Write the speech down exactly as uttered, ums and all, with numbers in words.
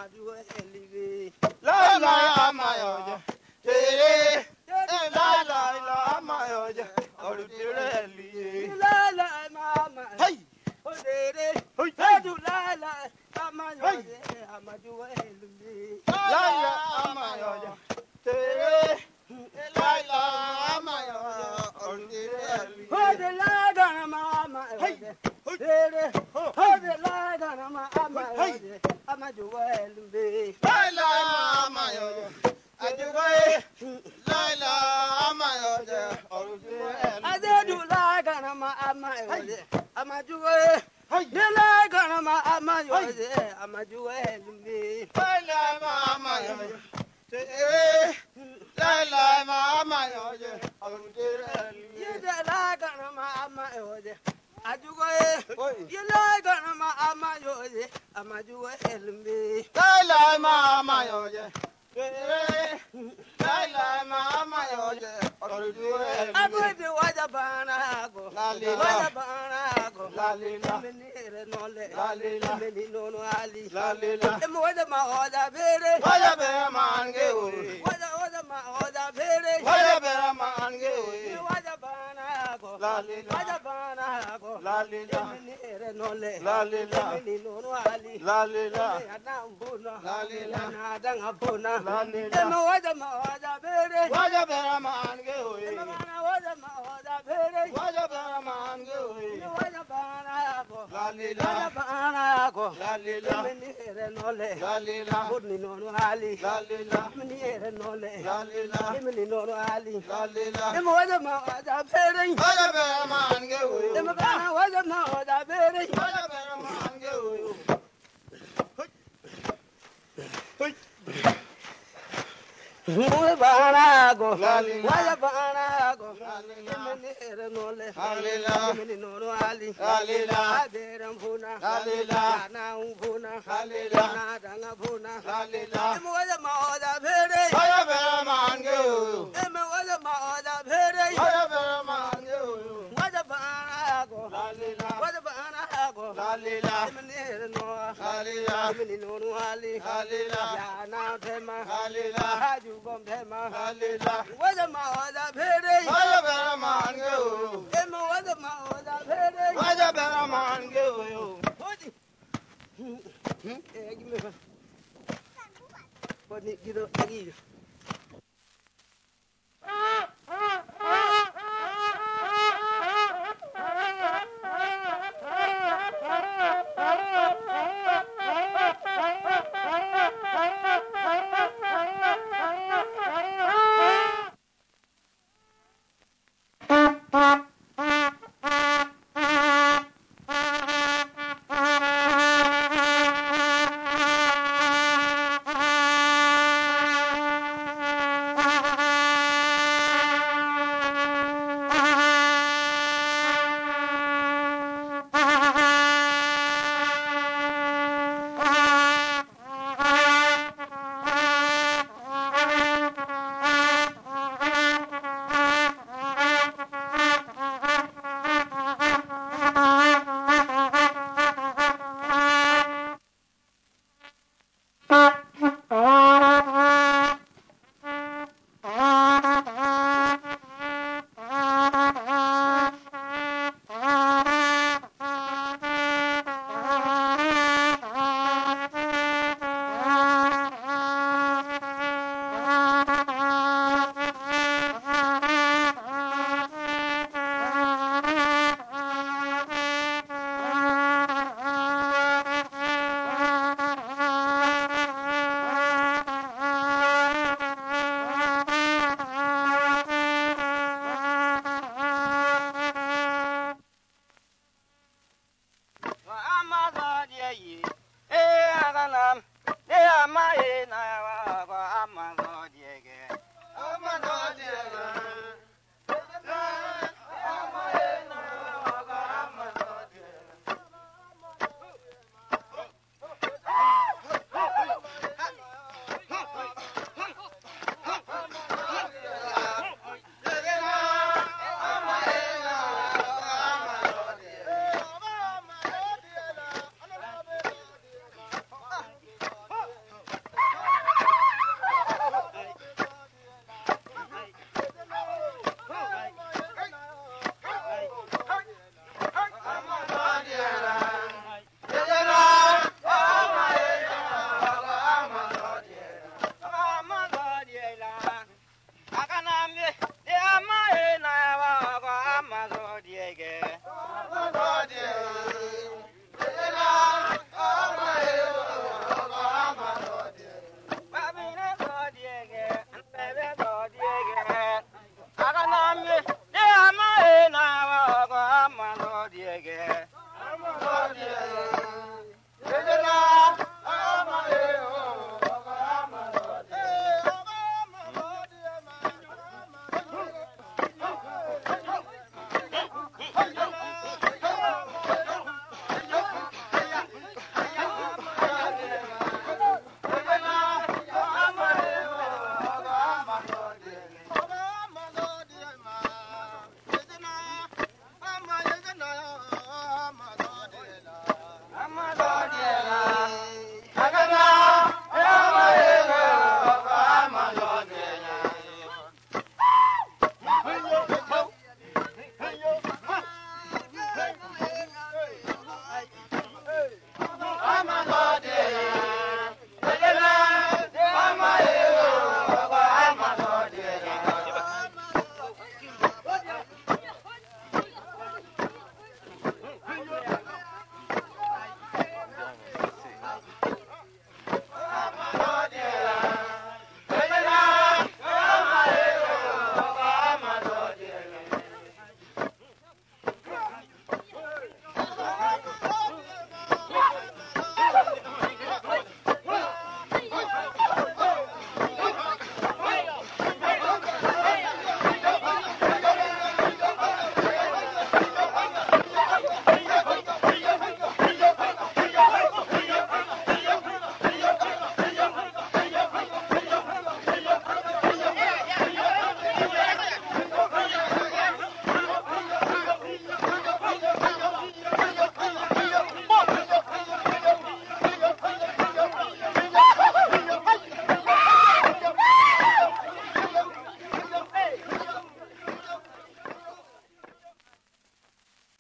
amadu elibe. La la amayoje. Tere. La la la amayoje. Orutere eli. La la mama. Hey. Odere. Hey. Edu la la amayoje amadu elibe. La la amayoje. Tere. La la amayoje. Orutere eli. Ode la gana mama. Ode. Tere. Ode la gana mama. Ode amadu elibe. La la amayoje. Ajugoye. La la amayoje. Orutere eli. Adedu la gana mama. Ode amadu elibe. Dela gana ma amayoje amadu elibe. La la amayoje. Tere. La la amayoje. Orutere eli. Yedela gana ma amayoje. Ajugoye. Yela gana ma amayoje amadu elibe. Laila mama yoje. Laila mama yoje. Orudu Abudi wajabana go. Lalila. Wajabana go. Lalila. Menire nole. Lalila. Meni nono ali. Lalila. Emo waja ma oda bere. Waya bera mange oi. Waja waja ma oda bere. Waya bera mange oi. Wajabana go. Lalila. Wajabana go. Lalila. Menire nole. Lalila. Meni nono ali. Lalila. Yana mbuna. Lalila. Yana danga mbuna. Lalila. Emo waja ma oda bere. Waya bera mange oi. Emo mana waja ma oda bere. Waya bera mange oi. Wajabana go. Lalila. Wajabana go. Lalila. Menire nole. Lalila. Meni nono ali. Lalila. Menire nole. Lalila. Meni nono ali. Lalila. Emo waja ma oda bere. Waya bera mange oi. Emo mana waja ma oda bere. Waya bera mange oi. Bana go. Lalila. Waja bana go. Lalila. Menire nole. Lalila. Meni nono ali. Lalila. Adera mbuna. Lalila. Na mbuna. Lalila. Na danga mbuna. Lalila. Emo waja ma oda bere. Waya bera mange oi. Emo waja ma oda bere. Waya bera mange oi. Waja bana go. Lalila. Waja bana go. Lalila. Menire no. Lalila. Meni nono ali. Lalila. Ya na tema. Lalila. Haju bom tema. Lalila. Waja ma oda bere. Waya bera mange oi. Emo waja ma oda bere. Waya bera mange oi. Hodi. Eh, give me one. Hodi, get up, I give you. Eh, I'm